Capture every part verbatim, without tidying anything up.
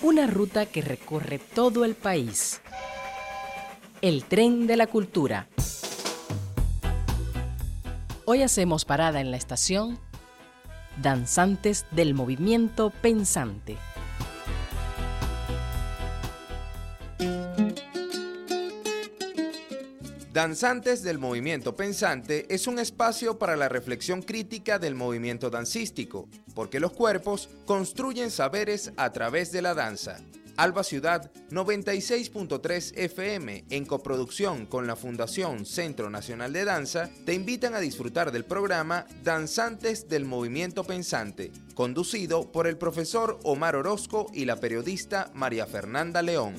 Una ruta que recorre todo el país. El tren de la cultura. Hoy hacemos parada en la estación Danzantes del Movimiento Pensante. Danzantes del Movimiento Pensante es un espacio para la reflexión crítica del movimiento dancístico, porque los cuerpos construyen saberes a través de la danza. Alba Ciudad noventa y seis punto tres F M, en coproducción con la Fundación Centro Nacional de Danza, te invitan a disfrutar del programa Danzantes del Movimiento Pensante, conducido por el profesor Omar Orozco y la periodista María Fernanda León.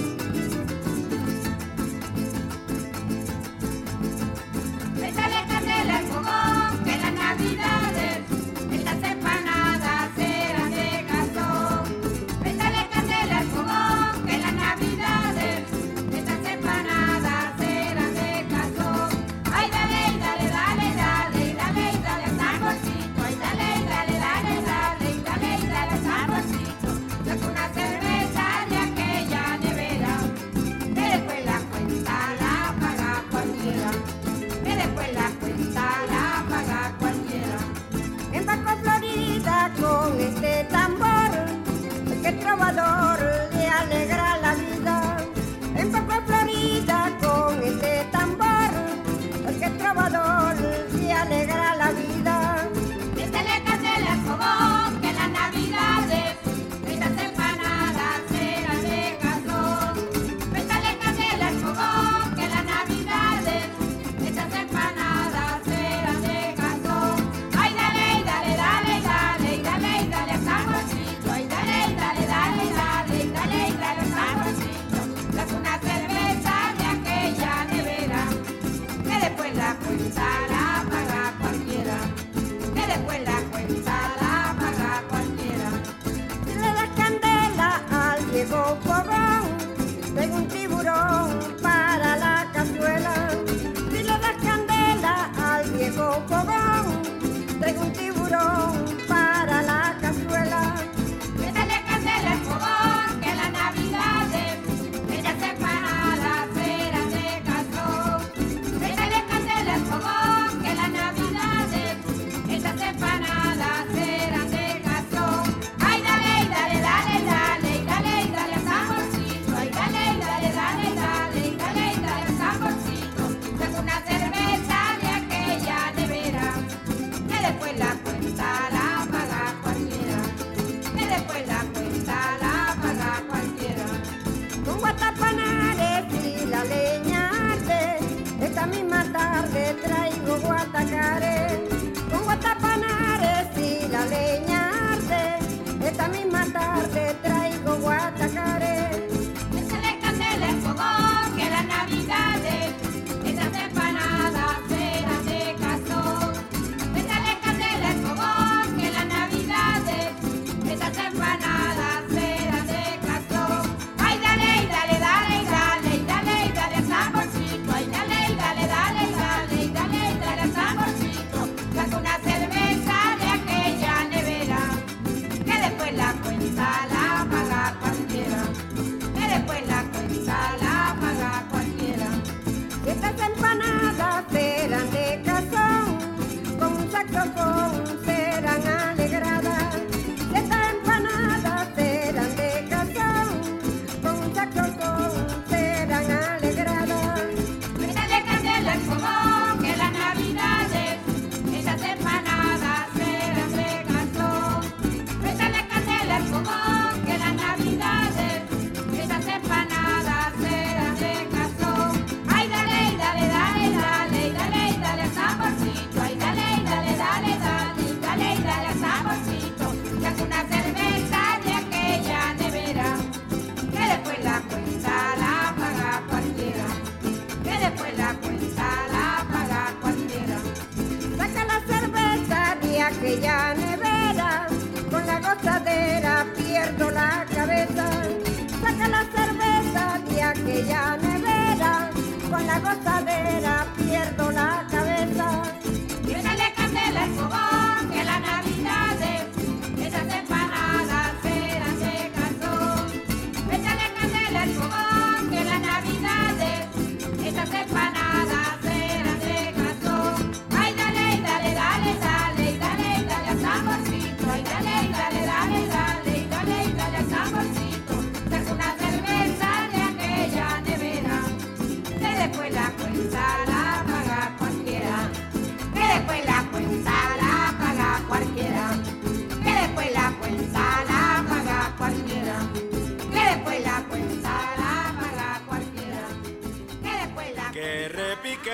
¡Échale, carne!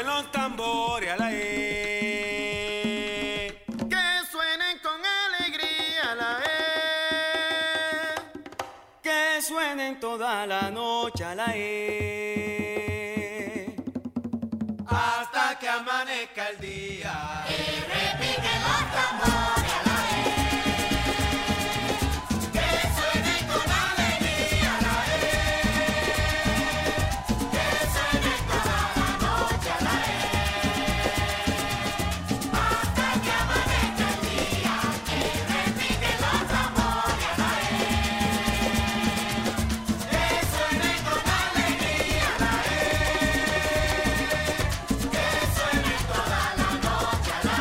suenen los tambores a la E. Que suenen con alegría a la E. Que suenen toda la noche a la E. Hasta que amanezca el día. Y repiquen los tambores a la E. Que suenen con alegría a la E. Que suenen toda la noche a la E. Hasta que amanezca el día. Y repiquen los tambores a la E. Que suenen con alegría a la E. Que suenen toda la noche a la E.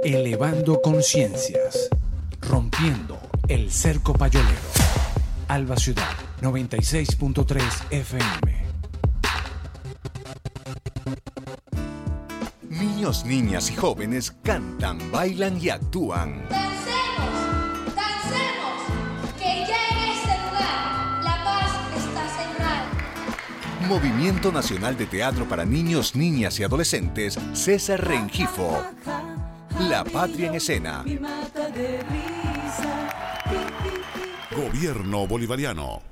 Elevando conciencias, rompiendo el cerco payolero. Alba Ciudad, noventa y seis punto tres F M. Niños, niñas y jóvenes cantan, bailan y actúan. Dancemos, dancemos, que ya en este lugar la paz está sembrada. Movimiento Nacional de Teatro para Niños, Niñas y Adolescentes, César Rengifo. La Patria en Escena. Gobierno Bolivariano.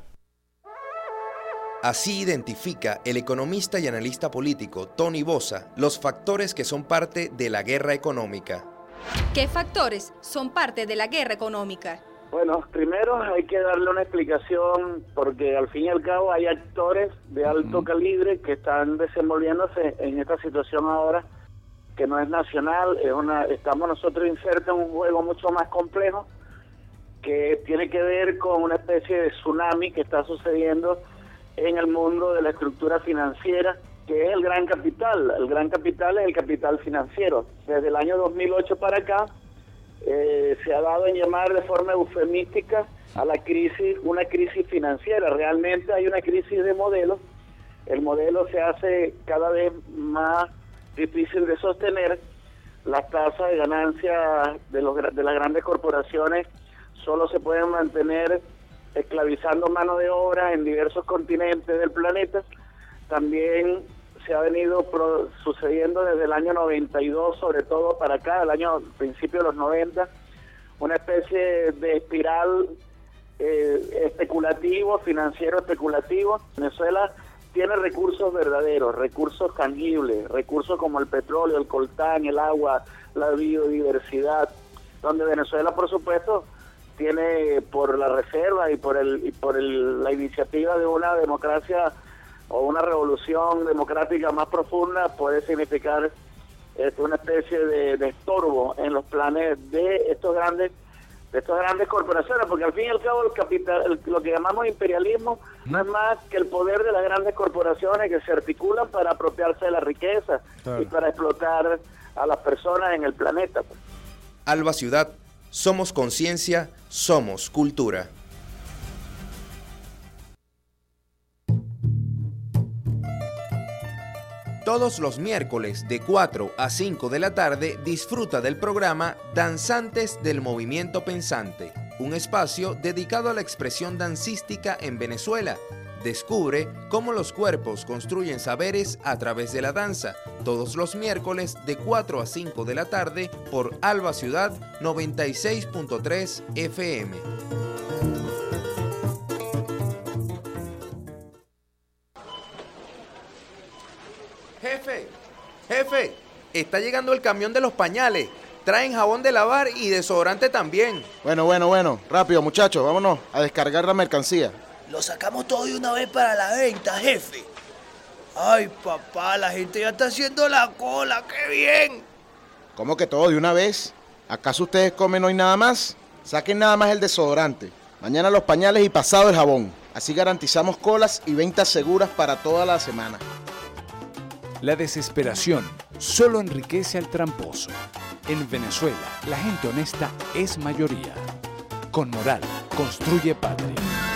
Así identifica el economista y analista político Tony Bosa los factores que son parte de la guerra económica. ¿Qué factores son parte de la guerra económica? Bueno, primero hay que darle una explicación porque al fin y al cabo hay actores de alto calibre que están desenvolviéndose en esta situación ahora que no es nacional, es una, estamos nosotros insertos en un juego mucho más complejo que tiene que ver con una especie de tsunami que está sucediendo en el mundo de la estructura financiera, que es el gran capital. El gran capital es el capital financiero. Desde el año dos mil ocho para acá eh, se ha dado en llamar de forma eufemística a la crisis, una crisis financiera. Realmente hay una crisis de modelo. El modelo se hace cada vez más difícil de sostener. Las tasas de ganancia de, los, de las grandes corporaciones solo se pueden mantener esclavizando mano de obra en diversos continentes del planeta. También se ha venido pro, sucediendo desde el año noventa y dos, sobre todo para acá, el año principio de los noventa, una especie de espiral eh, especulativo, financiero especulativo. Venezuela tiene recursos verdaderos, recursos tangibles, recursos como el petróleo, el coltán, el agua, la biodiversidad, donde Venezuela, por supuesto, tiene por la reserva y por el y por el, la iniciativa de una democracia o una revolución democrática más profunda, puede significar eh, una especie de, de estorbo en los planes de estos grandes de estas grandes corporaciones, porque al fin y al cabo el capital, el, lo que llamamos imperialismo no es más que el poder de las grandes corporaciones que se articulan para apropiarse de la riqueza, claro, y para explotar a las personas en el planeta. Alba Ciudad, somos conciencia, somos cultura. Todos los miércoles de cuatro a cinco de la tarde disfruta del programa Danzantes del Movimiento Pensante, un espacio dedicado a la expresión dancística en Venezuela. Descubre cómo los cuerpos construyen saberes a través de la danza, todos los miércoles de cuatro a cinco de la tarde por Alba Ciudad noventa y seis punto tres F M. Jefe, jefe, está llegando el camión de los pañales. Traen jabón de lavar y desodorante también. Bueno, bueno, bueno. Rápido, muchachos, vámonos a descargar la mercancía. Lo sacamos todo de una vez para la venta, jefe. Ay, papá, la gente ya está haciendo la cola, ¡qué bien! ¿Cómo que todo de una vez? ¿Acaso ustedes comen hoy nada más? Saquen nada más el desodorante. Mañana los pañales y pasado el jabón. Así garantizamos colas y ventas seguras para toda la semana. La desesperación solo enriquece al tramposo. En Venezuela, la gente honesta es mayoría. Con moral, construye patria.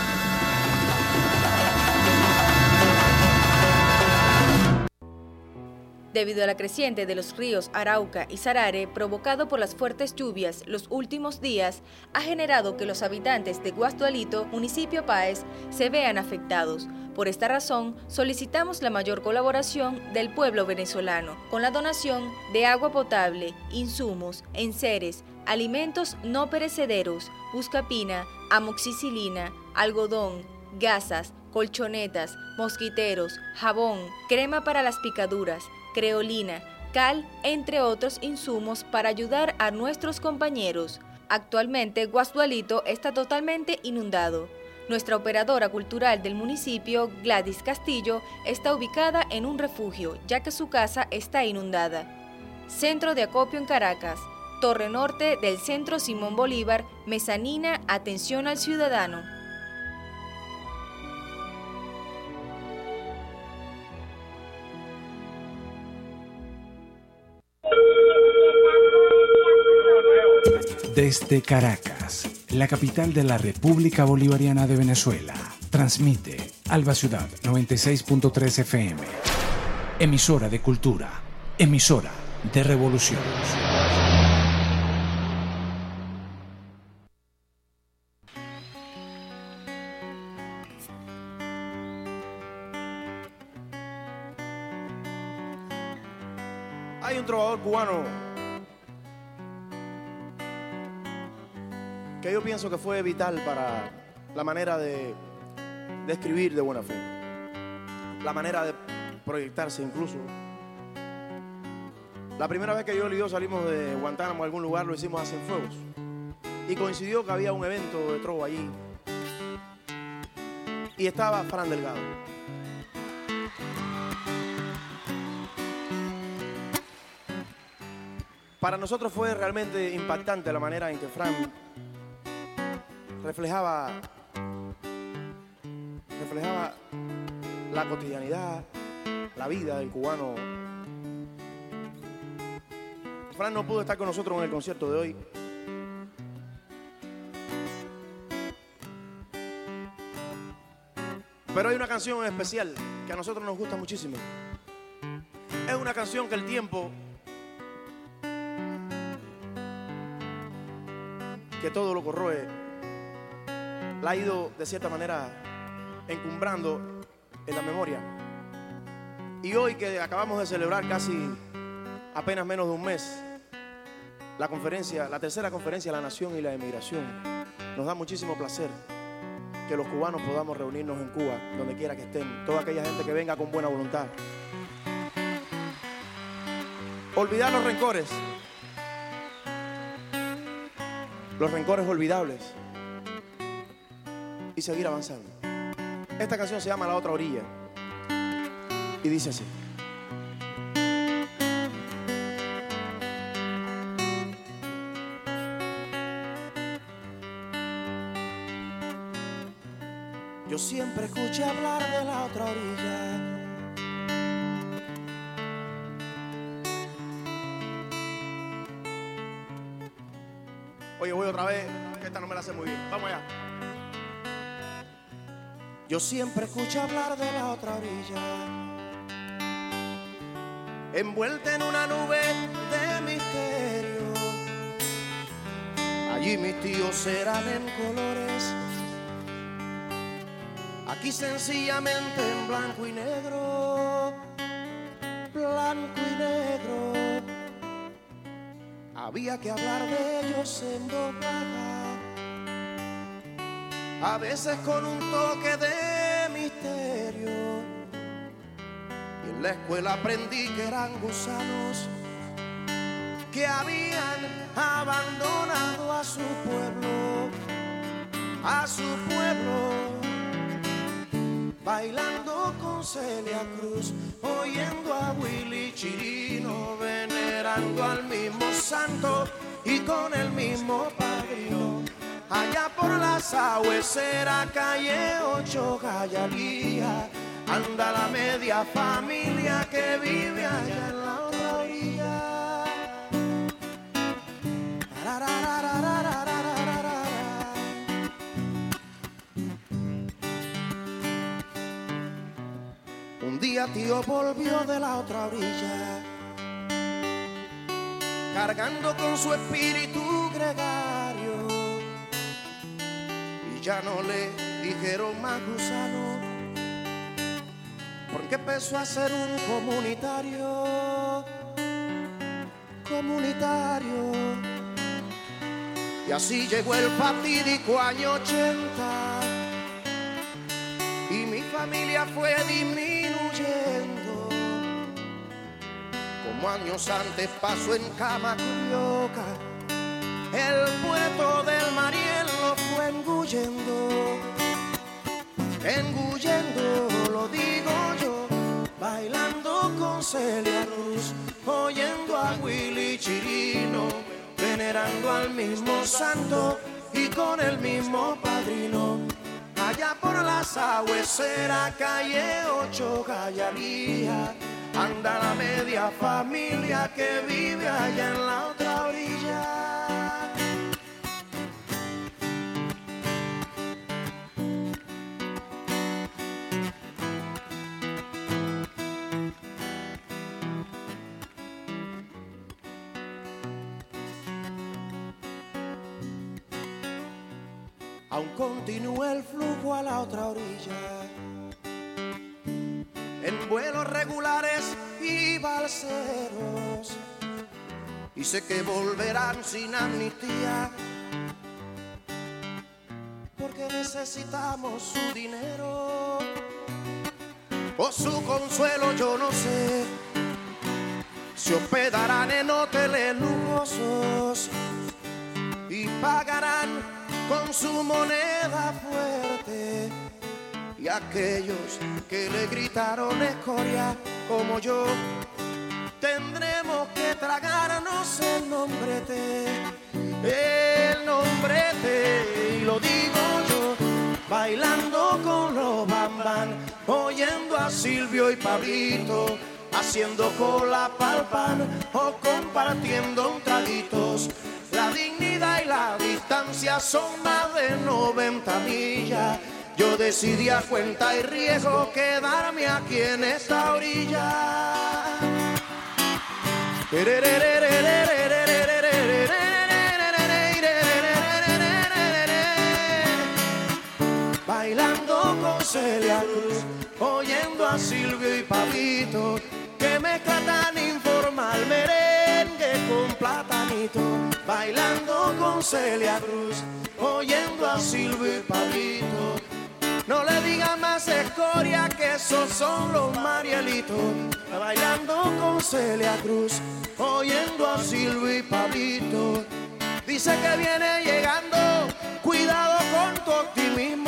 Debido a la creciente de los ríos Arauca y Sarare, provocado por las fuertes lluvias los últimos días, ha generado que los habitantes de Guasdualito, municipio Páez, se vean afectados. Por esta razón, solicitamos la mayor colaboración del pueblo venezolano, con la donación de agua potable, insumos, enseres, alimentos no perecederos, buscapina, amoxicilina, algodón, gasas, colchonetas, mosquiteros, jabón, crema para las picaduras, creolina, cal, entre otros insumos para ayudar a nuestros compañeros. Actualmente, Guasdualito está totalmente inundado. Nuestra operadora cultural del municipio, Gladys Castillo, está ubicada en un refugio, ya que su casa está inundada. Centro de acopio en Caracas, Torre Norte del Centro Simón Bolívar, Mezanina, atención al ciudadano. Desde Caracas, la capital de la República Bolivariana de Venezuela, transmite Alba Ciudad noventa y seis punto tres F M. Emisora de cultura, emisora de revolución. Hay un trovador cubano que yo pienso que fue vital para la manera de, de escribir de buena fe, la manera de proyectarse incluso. La primera vez que yo y yo salimos de Guantánamo a algún lugar lo hicimos a Cienfuegos y coincidió que había un evento de trova allí y estaba Fran Delgado. Para nosotros fue realmente impactante la manera en que Fran reflejaba, reflejaba la cotidianidad, la vida del cubano. Fran no pudo estar con nosotros en el concierto de hoy. Pero hay una canción especial que a nosotros nos gusta muchísimo. Es una canción que el tiempo, que todo lo corroe, la ha ido de cierta manera encumbrando en la memoria. Y hoy que acabamos de celebrar casi apenas menos de un mes la conferencia, la tercera conferencia de la Nación y la Emigración, nos da muchísimo placer que los cubanos podamos reunirnos en Cuba, donde quiera que estén, toda aquella gente que venga con buena voluntad. Olvidar los rencores, los rencores olvidables y seguir avanzando. Esta canción se llama La Otra Orilla y dice así. Yo siempre escuché hablar de la otra orilla. Oye, voy otra vez, que esta no me la sé muy bien. Vamos allá. Yo siempre escuché hablar de la otra orilla, envuelta en una nube de misterio. Allí mis tíos serán en colores, aquí sencillamente en blanco y negro, blanco y negro. Había que hablar de ellos en voz baja, a veces con un toque de misterio. Y en la escuela aprendí que eran gusanos que habían abandonado a su pueblo, a su pueblo. Bailando con Celia Cruz, oyendo a Willy Chirino, venerando al mismo santo y con el mismo padrino. Allá por la Sahuesera, calle ocho, Jayalía, anda la media familia que vive allá en la otra orilla. Un día tío volvió de la otra orilla, cargando con su espíritu gregario, y ya no le dijeron más gusano, porque empezó a ser un comunitario, comunitario. Y así llegó el fatídico año ochenta, y mi familia fue disminuyendo, como años antes pasó en Camacurioca. El puerto del Mariel lo fue engullendo, engullendo, lo digo yo, bailando con Celia Cruz, oyendo a Willy Chirino, venerando al mismo santo y con el mismo padrino. Allá por la Sahuesera, calle ocho, Jayalía, anda la media familia que vive allá en la otra orilla. aún continúa el flujo a la otra orilla. En vuelos regulares y balseros, y sé que volverán sin amnistía, porque necesitamos su dinero o su consuelo. Yo no sé, se hospedarán en hoteles lujosos y pagarán con su moneda fuerte, y aquellos que le gritaron escoria como yo tendremos que tragarnos el nombrete, el nombrete, y lo digo yo, bailando con los bambán, oyendo a Silvio y Pablito, haciendo cola pa'l pan o compartiendo un traguitos. La dignidad y la distancia son más de noventa millas. Yo decidí a cuenta y riesgo quedarme aquí en esta orilla. Bailando con Celia Cruz, oyendo a Silvio y Pablito, que mezcla tan informal merengue con platanito. Bailando con Celia Cruz, oyendo a Silvio y Pablito. No le digan más escoria, que esos son los Marielitos. Bailando con Celia Cruz, oyendo a Silvio y Pablito. Dice que viene llegando, cuidado con tu optimismo.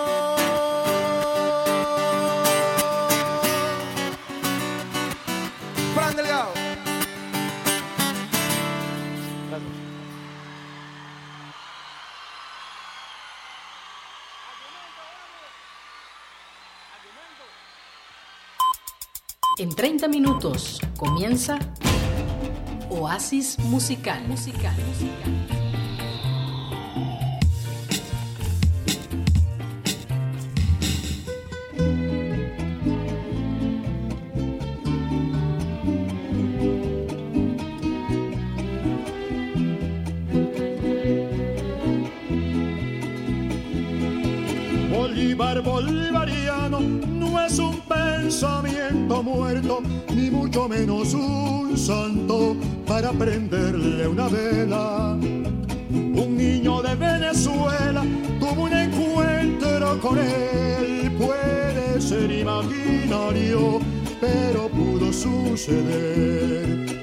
Fran Delgado. En treinta minutos comienza Oasis Musical. musical, musical. Bolívar bolivariano no es un pensamiento muerto, ni mucho menos un santo para prenderle una vela. Un niño de Venezuela tuvo un encuentro con él, puede ser imaginario, pero pudo suceder.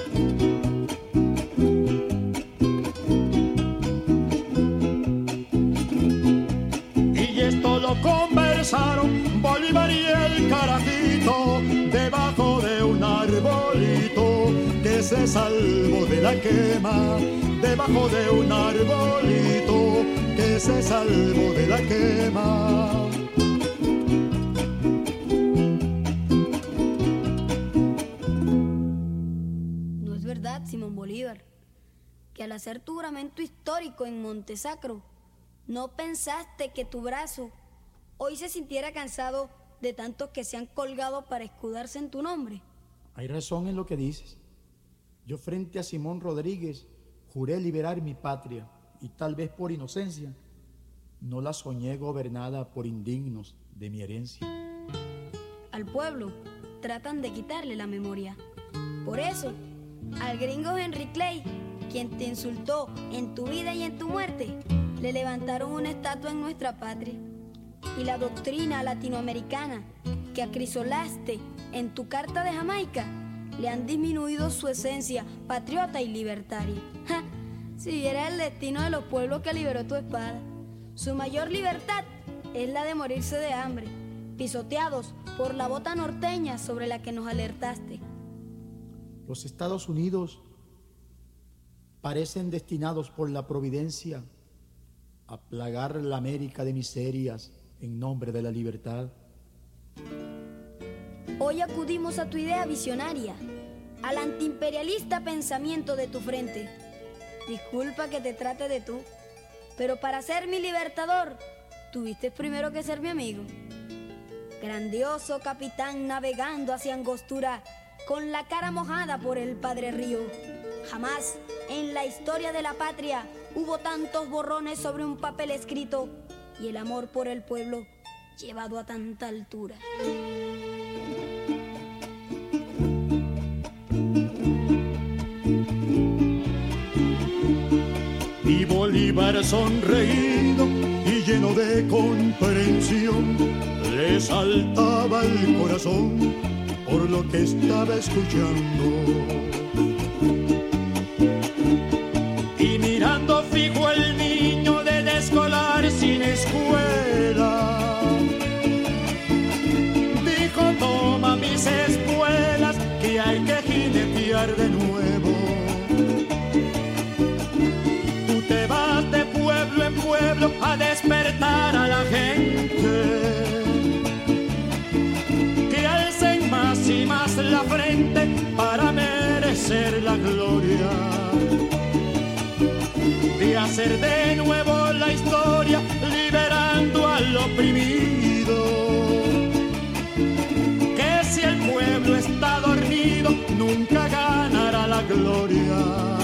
Conversaron Bolívar y el carajito debajo de un arbolito que se salvó de la quema, debajo de un arbolito que se salvó de la quema. No es verdad, Simón Bolívar, que al hacer tu juramento histórico en Montesacro, no pensaste que tu brazo hoy se sintiera cansado de tantos que se han colgado para escudarse en tu nombre. Hay razón en lo que dices. Yo frente a Simón Rodríguez juré liberar mi patria y tal vez por inocencia no la soñé gobernada por indignos de mi herencia. Al pueblo tratan de quitarle la memoria. Por eso, al gringo Henry Clay, quien te insultó en tu vida y en tu muerte, le levantaron una estatua en nuestra patria. Y la doctrina latinoamericana que acrisolaste en tu carta de Jamaica le han disminuido su esencia patriota y libertaria. ¡Ja! Si viera el destino de los pueblos que liberó tu espada, su mayor libertad es la de morirse de hambre, pisoteados por la bota norteña sobre la que nos alertaste. Los Estados Unidos parecen destinados por la providencia a plagar la América de miserias en nombre de la libertad. Hoy acudimos a tu idea visionaria, al antiimperialista pensamiento de tu frente. Disculpa que te trate de tú, pero para ser mi libertador, tuviste primero que ser mi amigo. Grandioso capitán navegando hacia Angostura, con la cara mojada por el Padre Río. Jamás en la historia de la patria hubo tantos borrones sobre un papel escrito y el amor por el pueblo llevado a tanta altura. Y Bolívar sonreído y lleno de comprensión le saltaba el corazón por lo que estaba escuchando. Y mirando fijo el niño del escolar sin escuela, dijo: toma mis espuelas que hay que jinetear de nuevo. Tú te vas de pueblo en pueblo a despertar a la gente, que alcen más y más la frente para merecer la gloria de hacer de nuevo la historia, liberando al oprimido. Que si el pueblo está dormido, nunca ganará la gloria.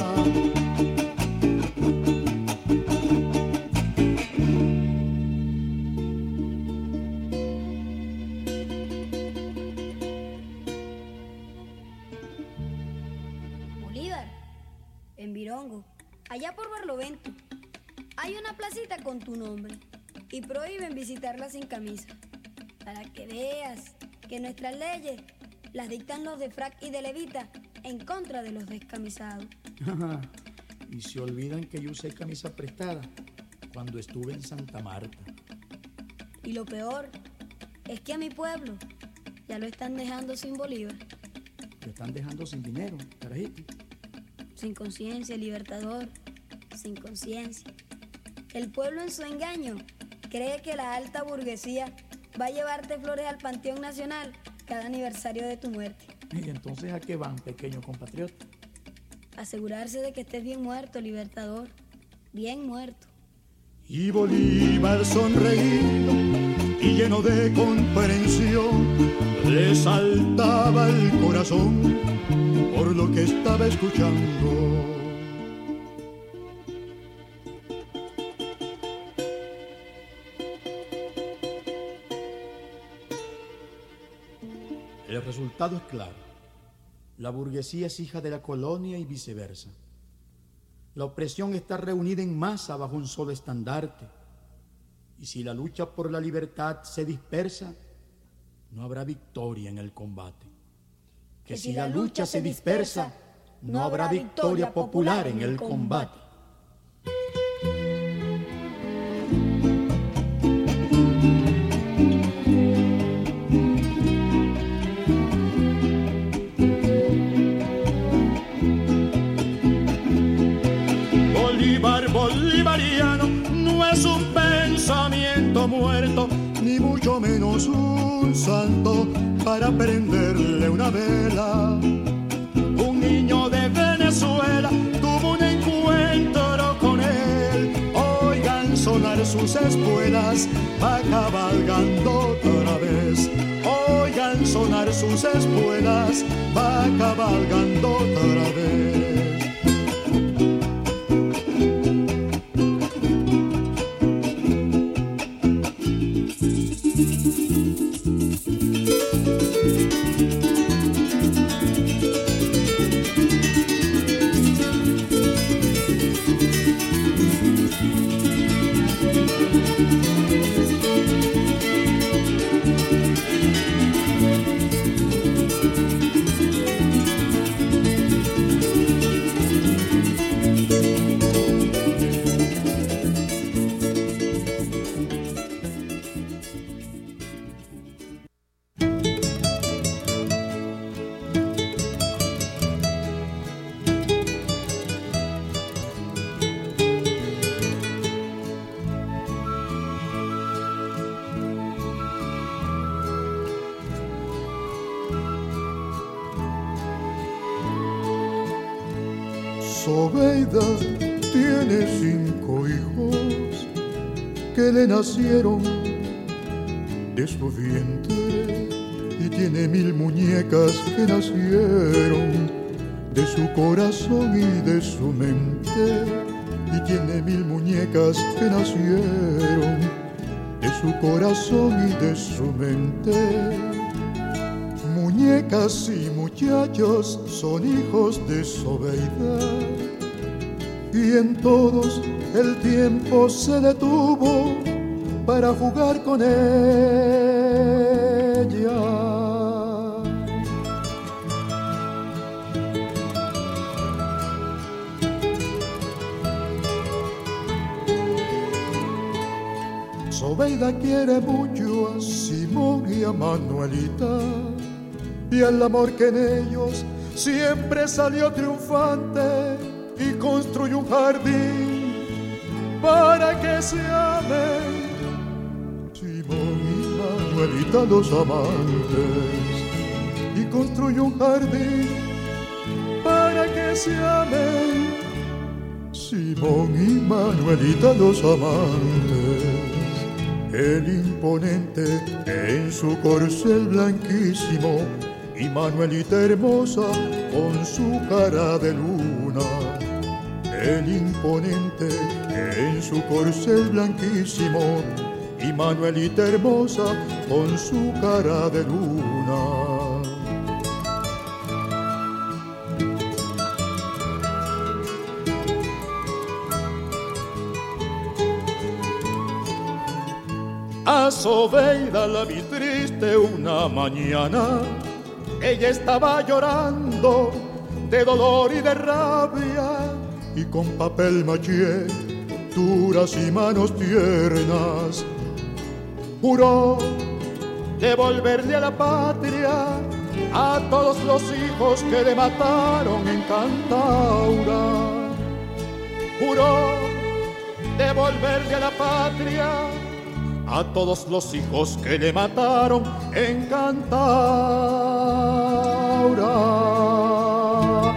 Bolívar, en Virongo, allá por Barlovento, hay una placita con tu nombre y prohíben visitarla sin camisa, para que veas que nuestras leyes las dictan los de frac y de levita en contra de los descamisados. Y se olvidan que yo usé camisa prestada cuando estuve en Santa Marta. Y lo peor es que a mi pueblo ya lo están dejando sin Bolívar. Lo están dejando sin dinero, carajito. Sin conciencia, Libertador, sin conciencia. El pueblo en su engaño cree que la alta burguesía va a llevarte flores al Panteón Nacional cada aniversario de tu muerte. ¿Y entonces a qué van, pequeño compatriota? Asegurarse de que estés bien muerto, Libertador, bien muerto. Y Bolívar sonreído y lleno de comprensión le saltaba el corazón por lo que estaba escuchando. El resultado es claro. La burguesía es hija de la colonia y viceversa. La opresión está reunida en masa bajo un solo estandarte. Y si la lucha por la libertad se dispersa, no habrá victoria en el combate. Que, que si la lucha se dispersa, no habrá victoria popular en el combate. Bolívar bolivariano no es un pensamiento muerto, ni mucho menos un santo para prenderle una vela. Un niño de Venezuela tuvo un encuentro con él. Oigan sonar sus espuelas, va cabalgando otra vez. Oigan sonar sus espuelas, va cabalgando otra vez. Sobeida tiene cinco hijos que le nacieron de su vientre y tiene mil muñecas que nacieron de su corazón y de su mente. y tiene mil muñecas que nacieron de su corazón y de su mente. Muñecas y muchachos son hijos de Zobeida, y en todos el tiempo se detuvo para jugar con ella. Zobeida quiere mucho a Simón y a Manuelita, y el amor que en ellos siempre salió triunfante, y construyó un jardín para que se amen Simón y Manuelita los amantes, y construyó un jardín para que se amen Simón y Manuelita los amantes. El imponente en su corcel blanquísimo, y Manuelita hermosa con su cara de luna. El imponente en su corcel blanquísimo, y Manuelita hermosa con su cara de luna. A Zobeida la vi triste una mañana, ella estaba llorando de dolor y de rabia, y con papel maché, duras y manos tiernas, juró devolverle a la patria a todos los hijos que le mataron en Cantaura. Juró devolverle a la patria a todos los hijos que le mataron en Cantaura.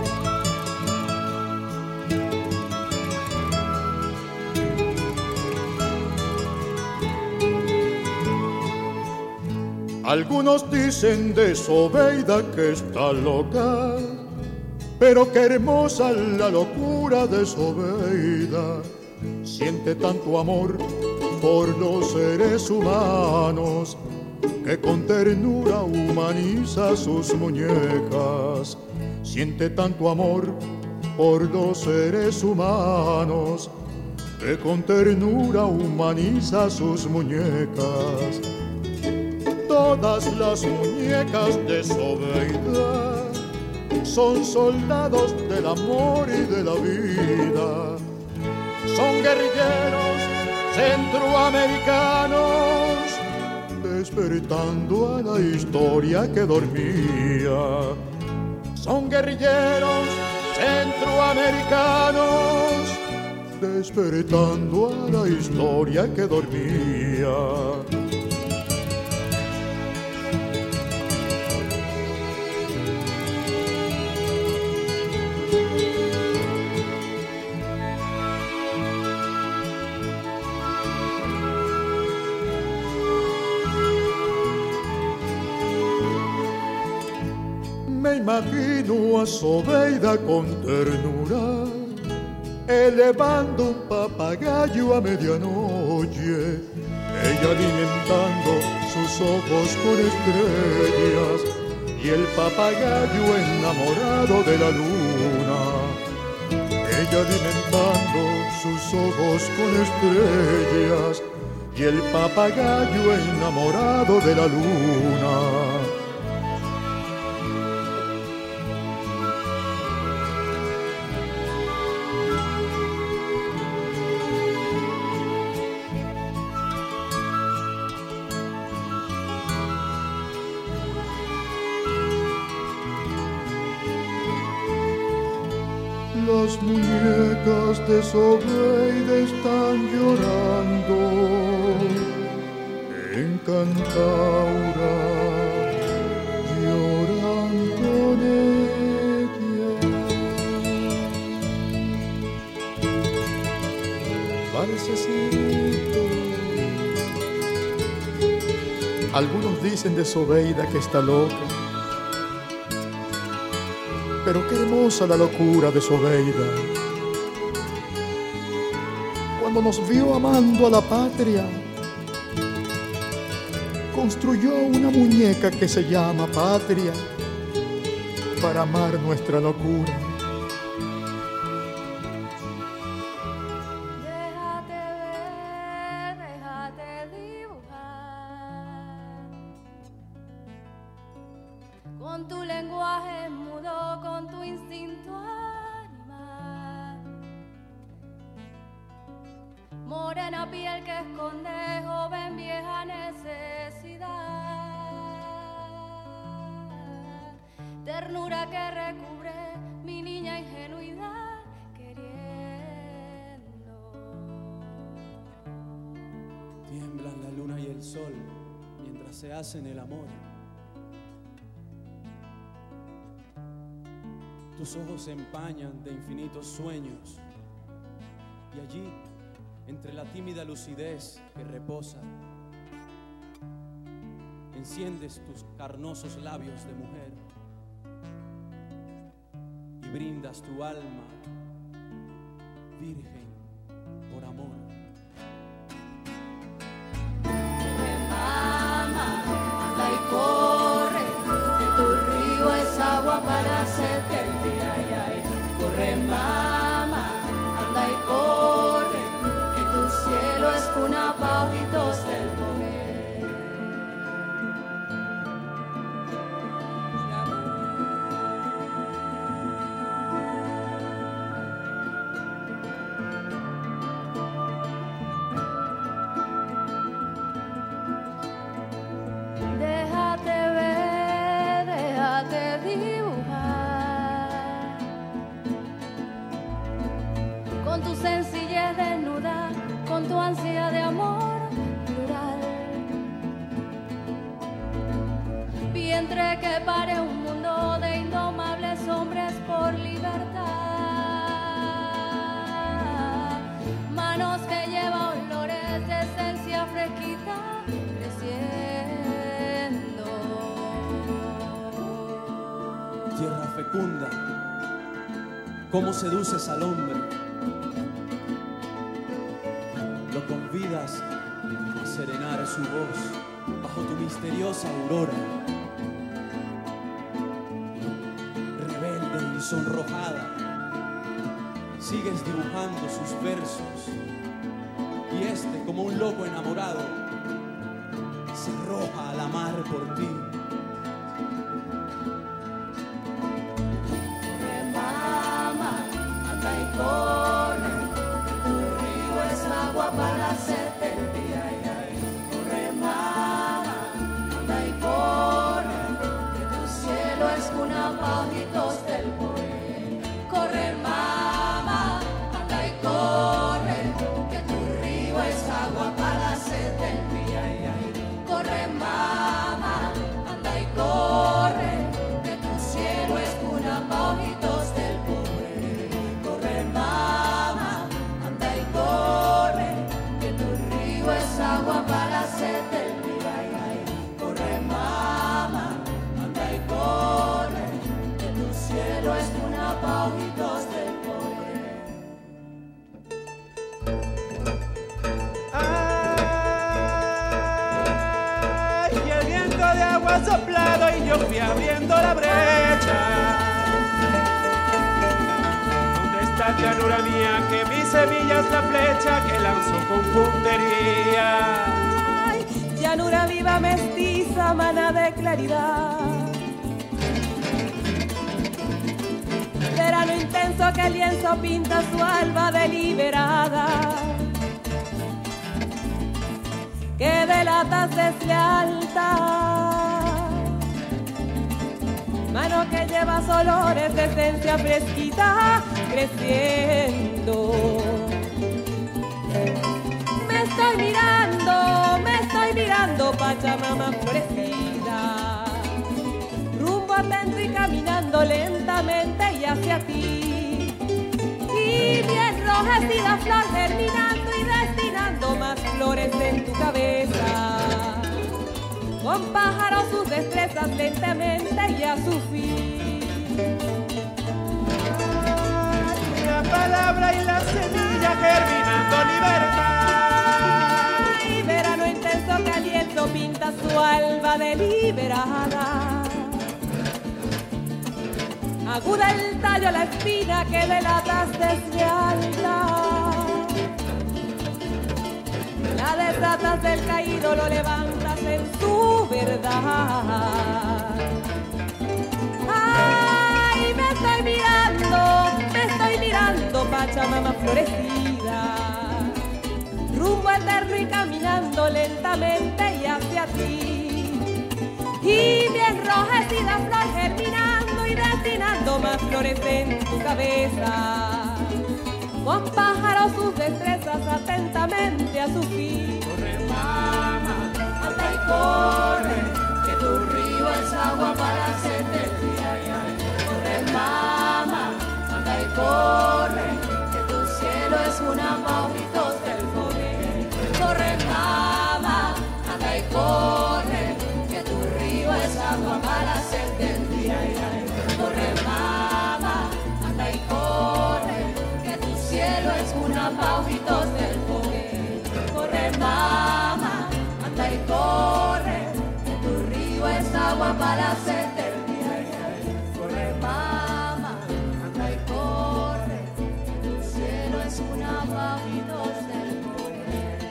Algunos dicen de Zobeida que está loca, pero qué hermosa la locura de Zobeida. Siente tanto amor por los seres humanos, que con ternura humaniza sus muñecas. Siente tanto amor por los seres humanos, que con ternura humaniza sus muñecas. Todas las muñecas de Zobeida son soldados del amor y de la vida. Son guerrilleros centroamericanos, despertando a la historia que dormía. Son guerrilleros centroamericanos, despertando a la historia que dormía. Me imagino a Zobeida con ternura, elevando un papagayo a medianoche, ella alimentando sus ojos con estrellas, y el papagayo enamorado de la luna. Ella alimentando sus ojos con estrellas, y el papagayo enamorado de la luna. Las muñecas de Zobeida están llorando en Cantaura, lloran con ella. Valsecito. Algunos dicen de Zobeida que está loca, pero qué hermosa la locura de Zobeida. cuando nos vio amando a la patria, construyó una muñeca que se llama patria para amar nuestra locura. Déjate ver, déjate dibujar, con tu lenguaje mudo, con tu instinto animal. Morena piel que esconde, joven vieja necesidad, ternura que recubre mi niña ingenuidad, queriendo. Tiemblan la luna y el sol mientras se hacen el amor. Tus ojos se empañan de infinitos sueños y allí, entre la tímida lucidez que reposa, enciendes tus carnosos labios de mujer y brindas tu alma virgen por amor. Mama, anda y corre, que tu río es agua para hacerte el día. Ay, ay. Corre, mama, anda y corre, que tu cielo es cuna pa' ojitos del poder. Déjate ver, déjate dibujar, con tu sencillez desnuda, con tu ansia de amor plural. Vientre que pare un mundo de indomables hombres por libertad. Manos que llevan olores de esencia fresquita creciendo. Tierra fecunda, cómo seduces al hombre. Lo convidas a serenar su voz bajo tu misteriosa aurora. Rebelde y sonrojada, sigues dibujando sus versos y este, como un loco enamorado, se arroja a la mar por ti. Corre, mama, anda y corre, tu río es agua para hacerte el día. Ay, ay. Corre, mama, anda y corre, que tu cielo es cuna pa' ojitos del poder. Corre, mama, anda y corre, que tu río es agua para hacerte el día. Ay, ay. Corre, mama, anda y corre, que tu cielo es cuna pa' ojitos del poder. Corre, mama, anda y corre, que tu río es agua para hacerte el día. Ay, ay. Corre, mama, anda y corre, que tu cielo es cuna pa' ojitos del poder. Y el viento de agua ha soplado y yo fui abriendo la brecha. ¿Dónde está llanura mía que mi semilla es la flecha que lanzo con puntería? Ay, llanura viva, mestiza, mana de claridad. Verano intenso que el lienzo pinta su alba deliberada, que delatas deslealtad. Mano que llevas olores de esencia fresquita creciendo. Me estoy mirando, me estoy mirando, Pachamama florecida. Rumbo atento y caminando lentamente y hacia ti. Y mi enrojecida flor germinando y destinando más flores en tu cabeza. Con pájaros sus destrezas lentamente y a su fin. La palabra y la semilla germinando libertad. alba deliberada. Aguda el tallo, la espina que delatas deslealtad. La desatas del caído, lo levantas en su verdad. Ay, me estoy mirando, me estoy mirando, Pachamama florecida. Rumbo eterno y caminando lentamente y hacia ti. Y mi enrojecida flor germinando y destinando más flores en tu cabeza. Con pájaros sus destrezas atentamente a su fin. Corre, mamá, anda y corre, que tu río es agua para hacerte el día. Ay, ay. Corre, mamá, anda y corre, que tu cielo es una mauritos del foguete. Corre, mamá, anda y corre, que tu río es agua para hacerte el día. Ay, ay. Corre, mamá, anda y corre, que tu cielo es una paujitos del foguete. Corre, mamá, anda y corre, que tu río es agua para hacerte el día. Ay, ay. Corre, mamá, anda y corre, que tu cielo es una paujitos del foguete.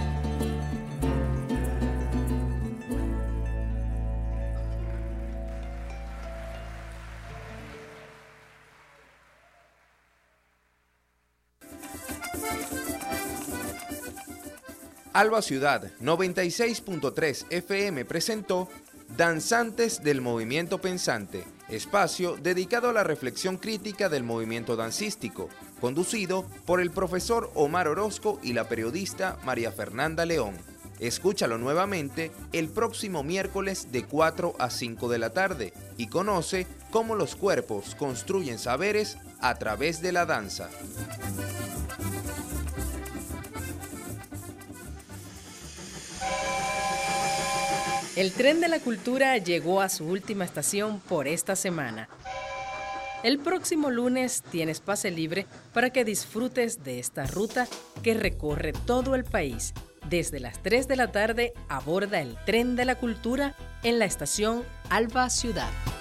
Alba Ciudad noventa y seis punto tres F M presentó Danzantes del Movimiento Pensante, espacio dedicado a la reflexión crítica del movimiento dancístico, conducido por el profesor Omar Orozco y la periodista María Fernanda León. Escúchalo nuevamente el próximo miércoles de cuatro a cinco de la tarde y conoce cómo los cuerpos construyen saberes a través de la danza. El tren de la cultura llegó a su última estación por esta semana. El próximo lunes tienes pase libre para que disfrutes de esta ruta que recorre todo el país. Desde las tres de la tarde aborda el tren de la cultura en la estación Alba Ciudad.